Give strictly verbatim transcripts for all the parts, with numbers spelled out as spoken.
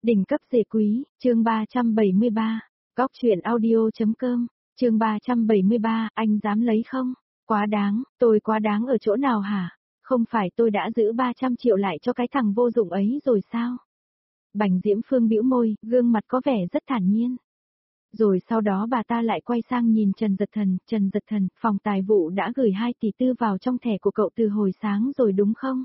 Đỉnh cấp dề quý, chương ba trăm bảy mươi ba, góc truyện audio.com, chương ba trăm bảy mươi ba, anh dám lấy không? Quá đáng, tôi quá đáng ở chỗ nào hả? Không phải tôi đã giữ ba trăm triệu lại cho cái thằng vô dụng ấy rồi sao? Bành Diễm Phương bĩu môi, gương mặt có vẻ rất thản nhiên. Rồi sau đó bà ta lại quay sang nhìn Trần Dật Thần, Trần Dật Thần, phòng tài vụ đã gửi hai tỷ tư vào trong thẻ của cậu từ hồi sáng rồi đúng không?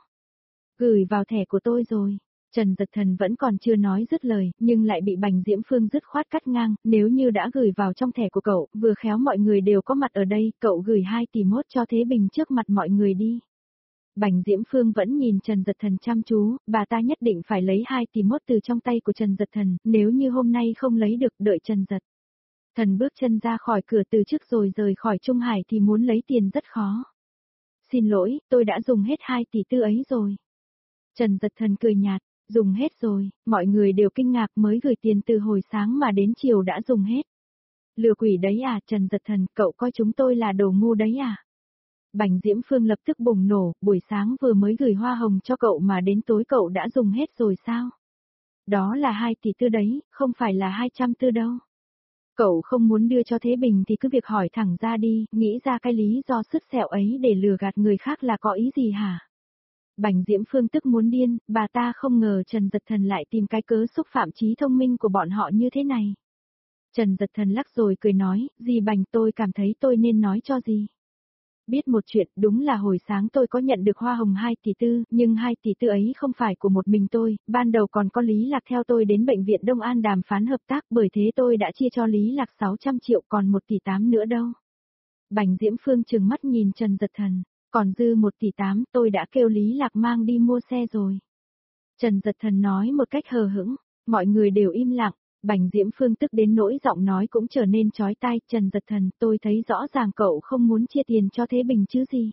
Gửi vào thẻ của tôi rồi. Trần Dật Thần vẫn còn chưa nói dứt lời, nhưng lại bị Bành Diễm Phương dứt khoát cắt ngang, nếu như đã gửi vào trong thẻ của cậu, vừa khéo mọi người đều có mặt ở đây, cậu gửi hai tỷ mốt cho Thế Bình trước mặt mọi người đi. Bành Diễm Phương vẫn nhìn Trần Dật Thần chăm chú, bà ta nhất định phải lấy hai tỷ mốt từ trong tay của Trần Dật Thần, nếu như hôm nay không lấy được đợi Trần Dật Thần bước chân ra khỏi cửa từ trước rồi rời khỏi Trung Hải thì muốn lấy tiền rất khó. Xin lỗi, tôi đã dùng hết hai tỷ tư ấy rồi. Trần Dật Thần cười nhạt. Dùng hết rồi, mọi người đều kinh ngạc mới gửi tiền từ hồi sáng mà đến chiều đã dùng hết. Lừa quỷ đấy à, Trần Dật Thần, cậu coi chúng tôi là đồ ngu đấy à? Bành Diễm Phương lập tức bùng nổ, buổi sáng vừa mới gửi hoa hồng cho cậu mà đến tối cậu đã dùng hết rồi sao? Đó là hai tỷ tư đấy, không phải là hai trăm tư đâu. Cậu không muốn đưa cho Thế Bình thì cứ việc hỏi thẳng ra đi, nghĩ ra cái lý do sứt sẹo ấy để lừa gạt người khác là có ý gì hả? Bành Diễm Phương tức muốn điên, bà ta không ngờ Trần Dật Thần lại tìm cái cớ xúc phạm trí thông minh của bọn họ như thế này. Trần Dật Thần lắc rồi cười nói, dì Bành tôi cảm thấy tôi nên nói cho dì. Biết một chuyện, đúng là hồi sáng tôi có nhận được hoa hồng hai tỷ tư, nhưng hai tỷ tư ấy không phải của một mình tôi, ban đầu còn có Lý Lạc theo tôi đến bệnh viện Đông An đàm phán hợp tác, bởi thế tôi đã chia cho Lý Lạc sáu trăm triệu còn một tỷ tám nữa đâu. Bành Diễm Phương trừng mắt nhìn Trần Dật Thần. Còn dư một tỷ tám tôi đã kêu Lý Lạc mang đi mua xe rồi. Trần Dật Thần nói một cách hờ hững, mọi người đều im lặng, Bành Diễm Phương tức đến nỗi giọng nói cũng trở nên chói tai. Trần Dật Thần, tôi thấy rõ ràng cậu không muốn chia tiền cho Thế Bình chứ gì.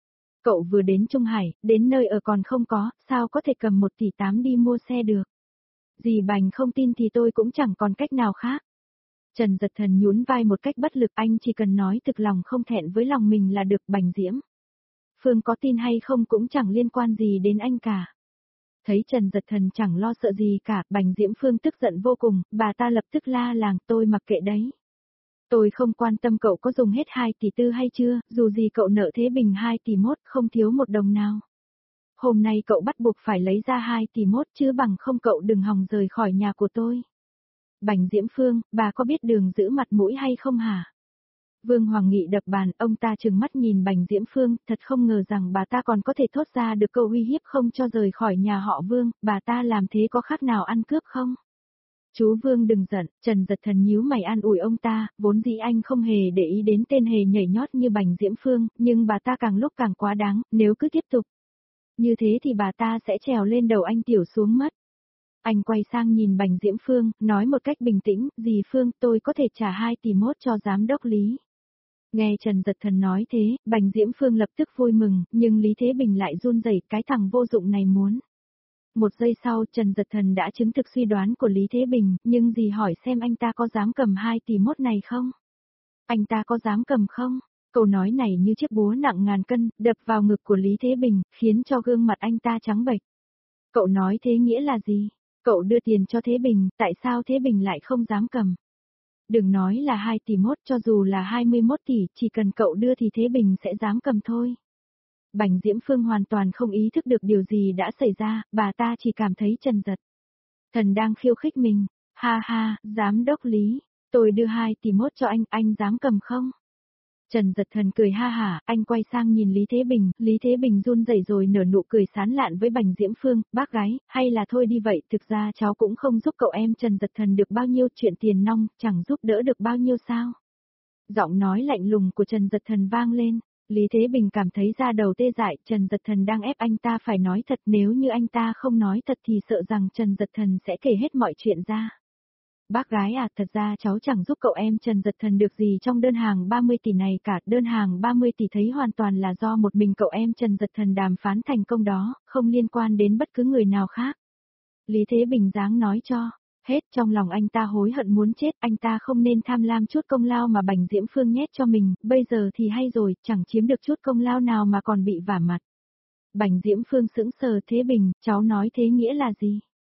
Cậu vừa đến Trung Hải, đến nơi ở còn không có, sao có thể cầm một tỷ tám đi mua xe được. Dì Bành không tin thì tôi cũng chẳng còn cách nào khác. Trần Dật Thần nhún vai một cách bất lực, anh chỉ cần nói thực lòng không thẹn với lòng mình là được. Bành Diễm Phương có tin hay không cũng chẳng liên quan gì đến anh cả. Thấy Trần Dật Thần chẳng lo sợ gì cả, Bành Diễm Phương tức giận vô cùng, bà ta lập tức la làng, tôi mặc kệ đấy. Tôi không quan tâm cậu có dùng hết hai tỷ tư hay chưa, dù gì cậu nợ Thế Bình hai tỷ mốt, không thiếu một đồng nào. Hôm nay cậu bắt buộc phải lấy ra hai tỷ mốt chứ bằng không cậu đừng hòng rời khỏi nhà của tôi. Bành Diễm Phương, bà có biết đường giữ mặt mũi hay không hả? Vương Hoàng Nghị đập bàn, ông ta trừng mắt nhìn Bành Diễm Phương, thật không ngờ rằng bà ta còn có thể thốt ra được câu uy hiếp không cho rời khỏi nhà họ Vương, bà ta làm thế có khác nào ăn cướp không? Chú Vương đừng giận, Trần Dật Thần nhíu mày an ủi ông ta, vốn dĩ anh không hề để ý đến tên hề nhảy nhót như Bành Diễm Phương, nhưng bà ta càng lúc càng quá đáng, nếu cứ tiếp tục như thế thì bà ta sẽ trèo lên đầu anh tiểu xuống mất. Anh quay sang nhìn Bành Diễm Phương, nói một cách bình tĩnh, dì Phương tôi có thể trả hai tỷ mốt cho giám đốc Lý. Nghe Trần Dật Thần nói thế, Bành Diễm Phương lập tức vui mừng, nhưng Lý Thế Bình lại run rẩy, cái thằng vô dụng này muốn. Một giây sau Trần Dật Thần đã chứng thực suy đoán của Lý Thế Bình, nhưng dì hỏi xem anh ta có dám cầm hai tỷ mốt này không? Anh ta có dám cầm không? Câu nói này như chiếc búa nặng ngàn cân, đập vào ngực của Lý Thế Bình, khiến cho gương mặt anh ta trắng bệch. Cậu nói thế nghĩa là gì? Cậu đưa tiền cho Thế Bình, tại sao Thế Bình lại không dám cầm? Đừng nói là hai tỷ mốt, cho dù là hai mươi mốt tỷ, chỉ cần cậu đưa thì Thế Bình sẽ dám cầm thôi. Bành Diễm Phương hoàn toàn không ý thức được điều gì đã xảy ra, bà ta chỉ cảm thấy Trần Dật Thần đang khiêu khích mình. Ha ha, giám đốc Lý, tôi đưa hai tỷ mốt cho anh, anh dám cầm không? Trần Dật Thần cười ha hả, anh quay sang nhìn Lý Thế Bình, Lý Thế Bình run rẩy rồi nở nụ cười sán lạn với Bành Diễm Phương, bác gái, hay là thôi đi vậy, thực ra cháu cũng không giúp cậu em Trần Dật Thần được bao nhiêu, chuyện tiền nong, chẳng giúp đỡ được bao nhiêu sao. Giọng nói lạnh lùng của Trần Dật Thần vang lên, Lý Thế Bình cảm thấy da đầu tê dại, Trần Dật Thần đang ép anh ta phải nói thật, nếu như anh ta không nói thật thì sợ rằng Trần Dật Thần sẽ kể hết mọi chuyện ra. Bác gái à, thật ra cháu chẳng giúp cậu em Trần Dật Thần được gì trong đơn hàng ba mươi tỷ này cả, đơn hàng ba mươi tỷ thấy hoàn toàn là do một mình cậu em Trần Dật Thần đàm phán thành công đó, không liên quan đến bất cứ người nào khác. Lý Thế Bình dáng nói cho, hết trong lòng anh ta hối hận muốn chết, anh ta không nên tham lam chút công lao mà Bành Diễm Phương nhét cho mình, bây giờ thì hay rồi, chẳng chiếm được chút công lao nào mà còn bị vả mặt. Bành Diễm Phương sững sờ, Thế Bình, cháu nói thế nghĩa là gì?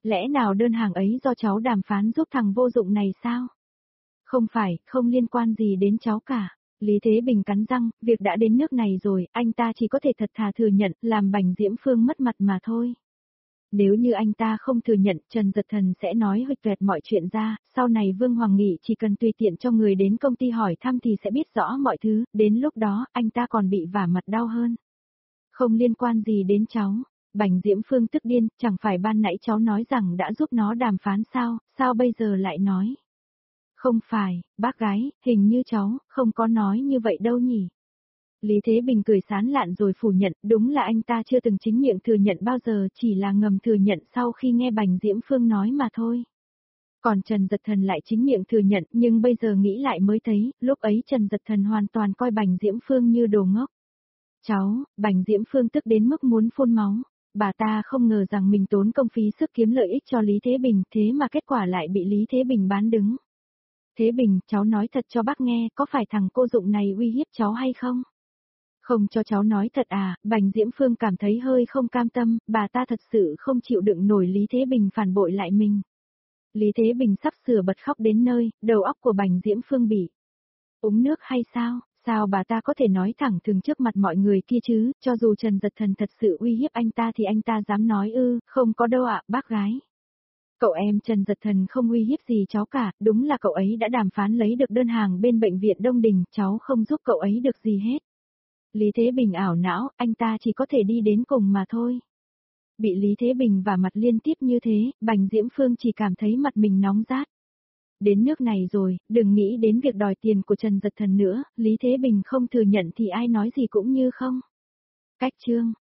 Lẽ nào đơn hàng ấy do cháu đàm phán giúp thằng vô dụng này sao? Không phải, không liên quan gì đến cháu cả. Lý Thế Bình cắn răng, việc đã đến nước này rồi, anh ta chỉ có thể thật thà thừa nhận, làm Bành Diễm Phương mất mặt mà thôi. Nếu như anh ta không thừa nhận, Trần Giật Thần sẽ nói huỵch toẹt mọi chuyện ra, sau này Vương Hoàng Nghị chỉ cần tùy tiện cho người đến công ty hỏi thăm thì sẽ biết rõ mọi thứ, đến lúc đó, anh ta còn bị vả mặt đau hơn. Không liên quan gì đến cháu. Bành Diễm Phương tức điên, chẳng phải ban nãy cháu nói rằng đã giúp nó đàm phán sao, sao bây giờ lại nói? Không phải, bác gái, hình như cháu, không có nói như vậy đâu nhỉ. Lý Thế Bình cười sán lạn rồi phủ nhận, đúng là anh ta chưa từng chính miệng thừa nhận bao giờ, chỉ là ngầm thừa nhận sau khi nghe Bành Diễm Phương nói mà thôi. Còn Trần Giật Thần lại chính miệng thừa nhận, nhưng bây giờ nghĩ lại mới thấy, lúc ấy Trần Giật Thần hoàn toàn coi Bành Diễm Phương như đồ ngốc. Cháu, Bành Diễm Phương tức đến mức muốn phun máu. Bà ta không ngờ rằng mình tốn công phí sức kiếm lợi ích cho Lý Thế Bình, thế mà kết quả lại bị Lý Thế Bình bán đứng. Thế Bình, cháu nói thật cho bác nghe, có phải thằng cô dụng này uy hiếp cháu hay không? Không cho cháu nói thật à, Bành Diễm Phương cảm thấy hơi không cam tâm, bà ta thật sự không chịu đựng nổi Lý Thế Bình phản bội lại mình. Lý Thế Bình sắp sửa bật khóc đến nơi, đầu óc của Bành Diễm Phương bị uống nước hay sao? Sao bà ta có thể nói thẳng thừng trước mặt mọi người kia chứ, cho dù Trần Giật Thần thật sự uy hiếp anh ta thì anh ta dám nói ư, không có đâu ạ, bác gái. Cậu em Trần Giật Thần không uy hiếp gì cháu cả, đúng là cậu ấy đã đàm phán lấy được đơn hàng bên bệnh viện Đông Đình, cháu không giúp cậu ấy được gì hết. Lý Thế Bình ảo não, anh ta chỉ có thể đi đến cùng mà thôi. Bị Lý Thế Bình vả mặt liên tiếp như thế, Bành Diễm Phương chỉ cảm thấy mặt mình nóng rát. Đến nước này rồi, đừng nghĩ đến việc đòi tiền của Trần Giật Thần nữa, Lý Thế Bình không thừa nhận thì ai nói gì cũng như không. Cách chương